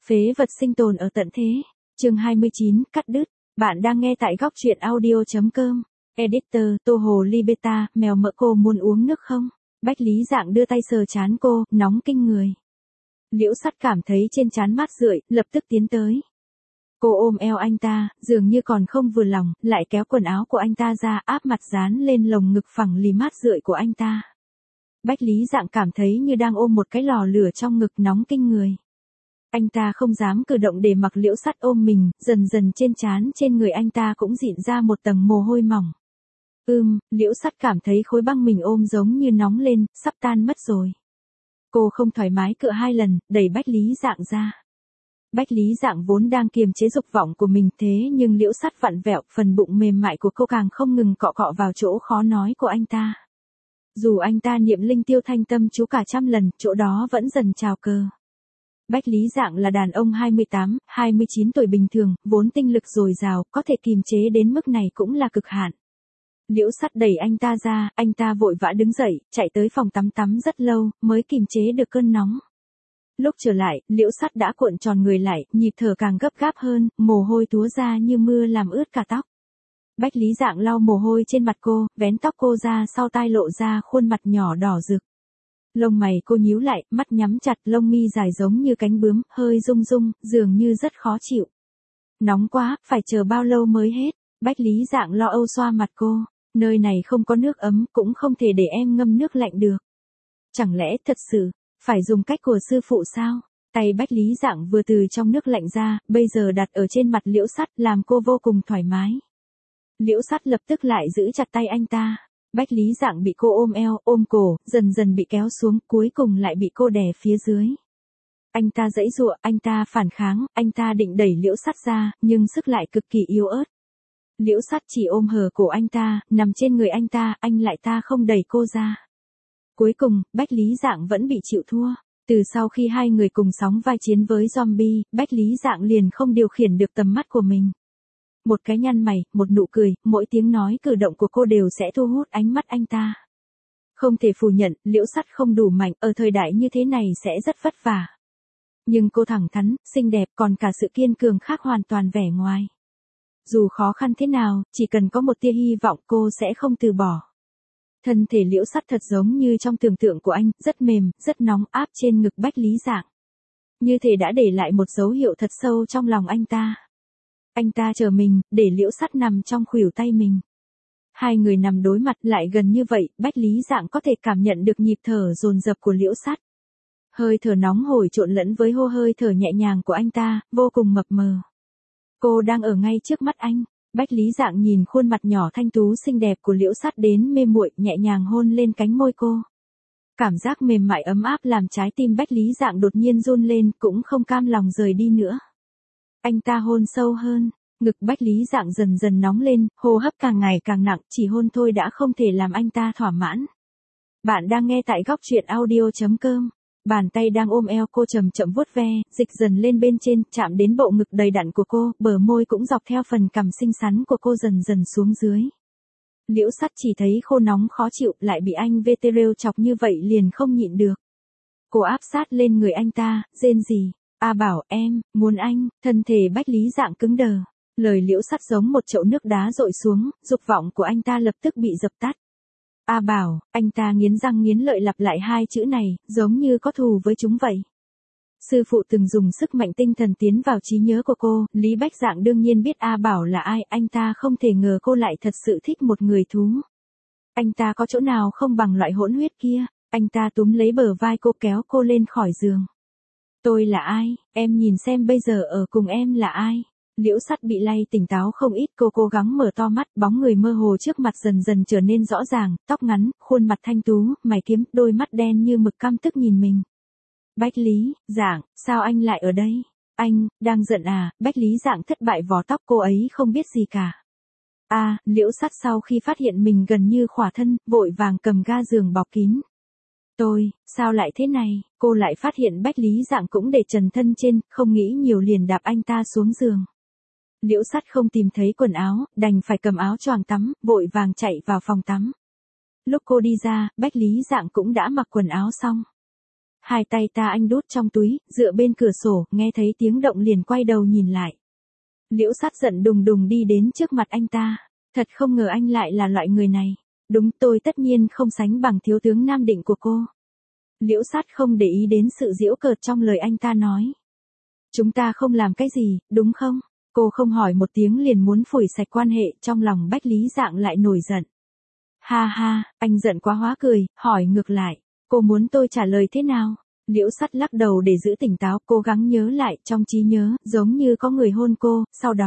Phế vật sinh tồn ở tận thế. Chương 29, cắt đứt. Bạn đang nghe tại góc truyện audio.com. Editor, Tô Hồ Ly Beta, mèo mỡ cô muốn uống nước không? Bách Lý Dạng đưa tay sờ trán cô, nóng kinh người. Liễu Sắt cảm thấy trên trán mát rượi, lập tức tiến tới. Cô ôm eo anh ta, dường như còn không vừa lòng, lại kéo quần áo của anh ta ra, áp mặt dán lên lồng ngực phẳng lì mát rượi của anh ta. Bách Lý Dạng cảm thấy như đang ôm một cái lò lửa trong ngực nóng kinh người. Anh ta không dám cử động để mặc Liễu Sắt ôm mình, dần dần trên trán trên người anh ta cũng rịn ra một tầng mồ hôi mỏng. Liễu Sắt cảm thấy khối băng mình ôm giống như nóng lên, sắp tan mất rồi. Cô không thoải mái cựa 2 lần, đẩy Bách Lý Dạng ra. Bách Lý Dạng vốn đang kiềm chế dục vọng của mình thế nhưng Liễu Sắt vặn vẹo, phần bụng mềm mại của cô càng không ngừng cọ cọ vào chỗ khó nói của anh ta. Dù anh ta niệm linh tiêu thanh tâm chú cả 100 lần, chỗ đó vẫn dần trào cờ. Bách Lý Dạng là đàn ông 28, 29 tuổi bình thường, vốn tinh lực dồi dào, có thể kiềm chế đến mức này cũng là cực hạn. Liễu Sắt đẩy anh ta ra, anh ta vội vã đứng dậy, chạy tới phòng tắm rất lâu, mới kiềm chế được cơn nóng. Lúc trở lại, Liễu Sắt đã cuộn tròn người lại, nhịp thở càng gấp gáp hơn, mồ hôi túa ra như mưa làm ướt cả tóc. Bách Lý Dạng lau mồ hôi trên mặt cô, vén tóc cô ra sau tai lộ ra khuôn mặt nhỏ đỏ rực. Lông mày cô nhíu lại, mắt nhắm chặt, lông mi dài giống như cánh bướm, hơi rung rung, dường như rất khó chịu. Nóng quá, phải chờ bao lâu mới hết? Bách Lý Dạng lo âu xoa mặt cô. Nơi này không có nước ấm, cũng không thể để em ngâm nước lạnh được. Chẳng lẽ thật sự, phải dùng cách của sư phụ sao? Tay Bách Lý Dạng vừa từ trong nước lạnh ra, bây giờ đặt ở trên mặt Liễu Sắt, làm cô vô cùng thoải mái. Liễu Sắt lập tức lại giữ chặt tay anh ta. Bách Lý Dạng bị cô ôm eo, ôm cổ, dần dần bị kéo xuống, cuối cùng lại bị cô đè phía dưới. Anh ta giãy giụa, anh ta phản kháng, anh ta định đẩy Liễu Sắt ra, nhưng sức lại cực kỳ yếu ớt. Liễu Sắt chỉ ôm hờ cổ anh ta, nằm trên người anh ta không đẩy cô ra. Cuối cùng, Bách Lý Dạng vẫn bị chịu thua. Từ sau khi hai người cùng sóng vai chiến với zombie, Bách Lý Dạng liền không điều khiển được tầm mắt của mình. Một cái nhăn mày, một nụ cười, mỗi tiếng nói cử động của cô đều sẽ thu hút ánh mắt anh ta. Không thể phủ nhận, Liễu Sắt không đủ mạnh, ở thời đại như thế này sẽ rất vất vả. Nhưng cô thẳng thắn, xinh đẹp, còn cả sự kiên cường khác hoàn toàn vẻ ngoài. Dù khó khăn thế nào, chỉ cần có một tia hy vọng cô sẽ không từ bỏ. Thân thể Liễu Sắt thật giống như trong tưởng tượng của anh, rất mềm, rất nóng, áp trên ngực Bách Lý Dạng. Như thể đã để lại một dấu hiệu thật sâu trong lòng anh ta. Anh ta chờ mình, để Liễu Sắt nằm trong khuỷu tay mình. Hai người nằm đối mặt lại gần như vậy, Bách Lý Dạng có thể cảm nhận được nhịp thở dồn dập của Liễu Sắt. Hơi thở nóng hổi trộn lẫn với hơi thở nhẹ nhàng của anh ta, vô cùng mập mờ. Cô đang ở ngay trước mắt anh. Bách Lý Dạng nhìn khuôn mặt nhỏ thanh tú xinh đẹp của Liễu Sắt đến mê muội, nhẹ nhàng hôn lên cánh môi cô. Cảm giác mềm mại ấm áp làm trái tim Bách Lý Dạng đột nhiên run lên, cũng không cam lòng rời đi nữa. Anh ta hôn sâu hơn, ngực Bách Lý Dạng dần dần nóng lên, hô hấp càng ngày càng nặng, chỉ hôn thôi đã không thể làm anh ta thỏa mãn. Bạn đang nghe tại góc truyện audio.com. Bàn tay đang ôm eo cô chậm chậm vuốt ve, dịch dần lên bên trên, chạm đến bộ ngực đầy đặn của cô, bờ môi cũng dọc theo phần cằm xinh xắn của cô dần dần xuống dưới. Liễu Sắt chỉ thấy khô nóng khó chịu, lại bị anh trêu chọc như vậy liền không nhịn được. Cô áp sát lên người anh ta, rên rỉ, bảo em, muốn anh, thân thể Bách Lý Dạng cứng đờ. Lời Liễu Sắt giống một chậu nước đá dội xuống, dục vọng của anh ta lập tức bị dập tắt. Bảo, anh ta nghiến răng nghiến lợi lặp lại hai chữ này, giống như có thù với chúng vậy. Sư phụ từng dùng sức mạnh tinh thần tiến vào trí nhớ của cô, Lý Bách Dạng đương nhiên biết Bảo là ai, anh ta không thể ngờ cô lại thật sự thích một người thú. Anh ta có chỗ nào không bằng loại hỗn huyết kia, anh ta túm lấy bờ vai cô kéo cô lên khỏi giường. Tôi là ai, em nhìn xem bây giờ ở cùng em là ai. Liễu Sắt bị lay tỉnh táo không ít, cô cố gắng mở to mắt, bóng người mơ hồ trước mặt dần dần trở nên rõ ràng, tóc ngắn, khuôn mặt thanh tú, mày kiếm, đôi mắt đen như mực căm tức nhìn mình. Bách Lý Dạng, sao anh lại ở đây? Anh, đang giận à? Bách Lý Dạng thất bại vò tóc, cô ấy không biết gì cả. Liễu Sắt sau khi phát hiện mình gần như khỏa thân, vội vàng cầm ga giường bọc kín. Sao lại thế này? Cô lại phát hiện Bách Lý Dạng cũng để trần thân trên, không nghĩ nhiều liền đạp anh ta xuống giường. Liễu Sắt không tìm thấy quần áo, đành phải cầm áo choàng tắm, vội vàng chạy vào phòng tắm. Lúc cô đi ra, Bách Lý Dạng cũng đã mặc quần áo xong. Hai tay ta anh đút trong túi, dựa bên cửa sổ, nghe thấy tiếng động liền quay đầu nhìn lại. Liễu Sắt giận đùng đùng đi đến trước mặt anh ta. Thật không ngờ anh lại là loại người này. Đúng, tôi tất nhiên không sánh bằng thiếu tướng Nam Định của cô. Liễu Sắt không để ý đến sự giễu cợt trong lời anh ta nói. Chúng ta không làm cái gì, đúng không? Cô không hỏi một tiếng liền muốn phủi sạch quan hệ, trong lòng Bách Lý Dạng lại nổi giận. Ha ha, anh giận quá hóa cười, hỏi ngược lại. Cô muốn tôi trả lời thế nào? Liễu Sắt lắc đầu để giữ tỉnh táo, cố gắng nhớ lại, trong trí nhớ, giống như có người hôn cô,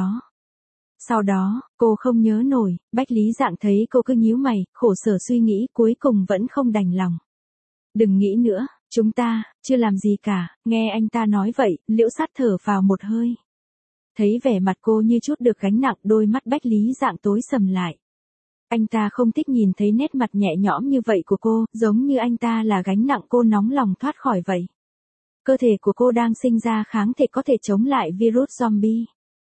Sau đó, cô không nhớ nổi, Bách Lý Dạng thấy cô cứ nhíu mày, khổ sở suy nghĩ, cuối cùng vẫn không đành lòng. Đừng nghĩ nữa, chúng ta, chưa làm gì cả, nghe anh ta nói vậy, Liễu Sắt thở vào một hơi. Thấy vẻ mặt cô như chút được gánh nặng, đôi mắt Bách Lý Dạng tối sầm lại. Anh ta không thích nhìn thấy nét mặt nhẹ nhõm như vậy của cô, giống như anh ta là gánh nặng cô nóng lòng thoát khỏi vậy. Cơ thể của cô đang sinh ra kháng thể có thể chống lại virus zombie.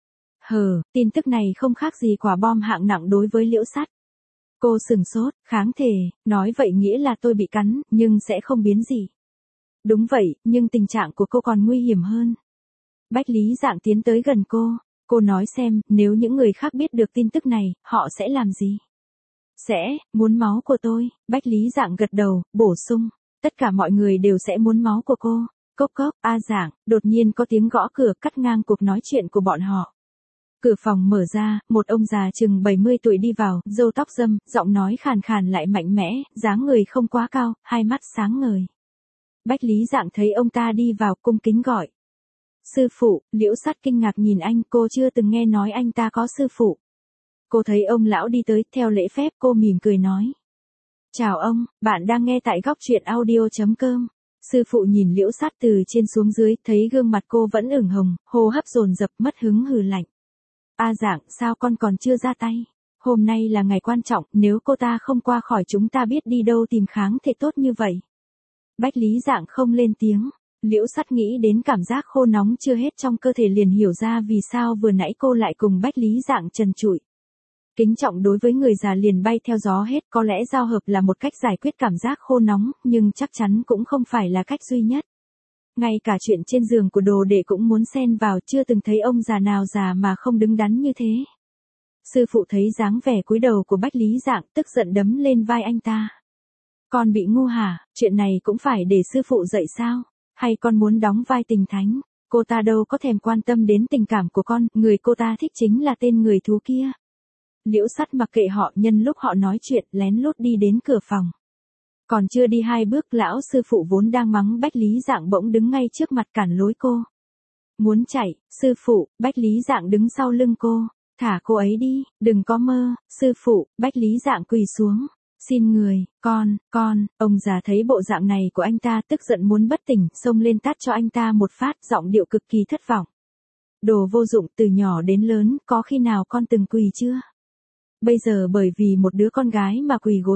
Tin tức này không khác gì quả bom hạng nặng đối với Liễu Sắt. Cô sừng sốt, kháng thể, nói vậy nghĩa là tôi bị cắn, nhưng sẽ không biến gì. Đúng vậy, nhưng tình trạng của cô còn nguy hiểm hơn. Bách Lý Dạng tiến tới gần cô nói xem, nếu những người khác biết được tin tức này, họ sẽ làm gì? Muốn máu của tôi, Bách Lý Dạng gật đầu, bổ sung, tất cả mọi người đều sẽ muốn máu của cô. Cốc cốc, Dạng, đột nhiên có tiếng gõ cửa cắt ngang cuộc nói chuyện của bọn họ. Cửa phòng mở ra, một ông già chừng 70 tuổi đi vào, râu tóc râm, giọng nói khàn khàn lại mạnh mẽ, dáng người không quá cao, hai mắt sáng ngời. Bách Lý Dạng thấy ông ta đi vào, cung kính gọi. Sư phụ, Liễu Sắt kinh ngạc nhìn anh, cô chưa từng nghe nói anh ta có sư phụ. Cô thấy ông lão đi tới, theo lễ phép cô mỉm cười nói. Chào ông, bạn đang nghe tại góc truyện audio.com. Sư phụ nhìn Liễu Sắt từ trên xuống dưới, thấy gương mặt cô vẫn ửng hồng, hô hấp dồn dập, mất hứng hừ lạnh. Dạng, sao con còn chưa ra tay? Hôm nay là ngày quan trọng, nếu cô ta không qua khỏi chúng ta biết đi đâu tìm kháng thể tốt như vậy. Bách Lý Dạng không lên tiếng. Liễu Sắt nghĩ đến cảm giác khô nóng chưa hết trong cơ thể liền hiểu ra vì sao vừa nãy cô lại cùng Bách Lý Dạng trần trụi. Kính trọng đối với người già liền bay theo gió hết, có lẽ giao hợp là một cách giải quyết cảm giác khô nóng, nhưng chắc chắn cũng không phải là cách duy nhất. Ngay cả chuyện trên giường của đồ đệ cũng muốn xen vào, chưa từng thấy ông già nào già mà không đứng đắn như thế. Sư phụ thấy dáng vẻ cúi đầu của Bách Lý Dạng, tức giận đấm lên vai anh ta. Con bị ngu hả, chuyện này cũng phải để sư phụ dạy sao? Hay con muốn đóng vai tình thánh? Cô ta đâu có thèm quan tâm đến tình cảm của con, người cô ta thích chính là tên người thú kia. Liễu Sắt mặc kệ họ, nhân lúc họ nói chuyện, lén lút đi đến cửa phòng. Còn chưa đi hai bước, lão sư phụ vốn đang mắng Bách Lý Dạng bỗng đứng ngay trước mặt cản lối cô. Muốn chạy, sư phụ, Bách Lý Dạng đứng sau lưng cô. Thả cô ấy đi, đừng có mơ, sư phụ, Bách Lý Dạng quỳ xuống. Xin người, con, ông già thấy bộ dạng này của anh ta tức giận muốn bất tỉnh, xông lên tát cho anh ta một phát, giọng điệu cực kỳ thất vọng. Đồ vô dụng, từ nhỏ đến lớn, có khi nào con từng quỳ chưa? Bây giờ bởi vì một đứa con gái mà quỳ gối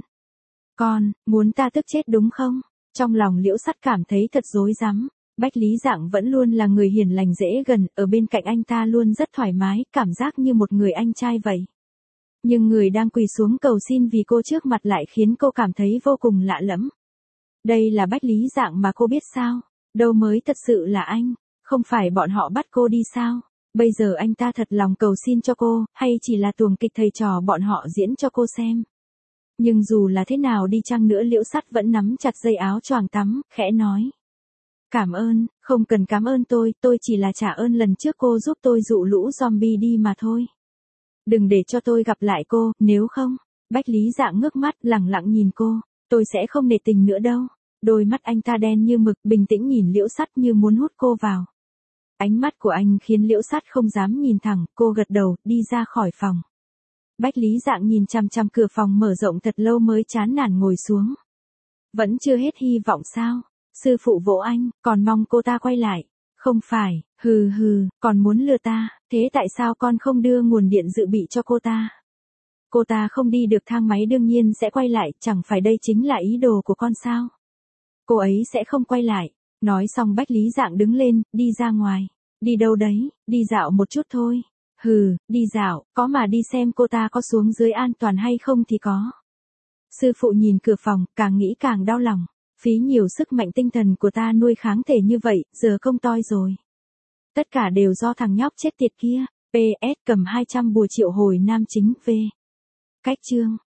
con, muốn ta tức chết đúng không? Trong lòng Liễu Sắt cảm thấy thật rối rắm. Bách Lý Dạng vẫn luôn là người hiền lành dễ gần, ở bên cạnh anh ta luôn rất thoải mái, cảm giác như một người anh trai vậy. Nhưng người đang quỳ xuống cầu xin vì cô trước mặt lại khiến cô cảm thấy vô cùng lạ lẫm. Đây là Bách Lý Dạng mà cô biết sao? Đâu mới thật sự là anh? Không phải bọn họ bắt cô đi sao? Bây giờ anh ta thật lòng cầu xin cho cô, hay chỉ là tuồng kịch thầy trò bọn họ diễn cho cô xem? Nhưng dù là thế nào đi chăng nữa, Liễu Sắt vẫn nắm chặt dây áo choàng tắm, khẽ nói. Cảm ơn, không cần cảm ơn tôi chỉ là trả ơn lần trước cô giúp tôi dụ lũ zombie đi mà thôi. Đừng để cho tôi gặp lại cô, nếu không. Bách Lý Dạng ngước mắt, lẳng lặng nhìn cô. Tôi sẽ không nể tình nữa đâu. Đôi mắt anh ta đen như mực, bình tĩnh nhìn Liễu Sắt như muốn hút cô vào. Ánh mắt của anh khiến Liễu Sắt không dám nhìn thẳng, cô gật đầu, đi ra khỏi phòng. Bách Lý Dạng nhìn chằm chằm cửa phòng mở rộng thật lâu mới chán nản ngồi xuống. Vẫn chưa hết hy vọng sao? Sư phụ vỗ anh, còn mong cô ta quay lại. Không phải, còn muốn lừa ta, thế tại sao con không đưa nguồn điện dự bị cho cô ta? Cô ta không đi được thang máy đương nhiên sẽ quay lại, chẳng phải đây chính là ý đồ của con sao? Cô ấy sẽ không quay lại. Nói xong Bách Lý Dạng đứng lên, đi ra ngoài. Đi đâu đấy, đi dạo một chút thôi. Đi dạo, có mà đi xem cô ta có xuống dưới an toàn hay không thì có. Sư phụ nhìn cửa phòng, càng nghĩ càng đau lòng. Phí nhiều sức mạnh tinh thần của ta nuôi kháng thể như vậy, giờ công toi rồi. Tất cả đều do thằng nhóc chết tiệt kia. PS cầm 200 bùa triệu hồi nam chính V. Cách chương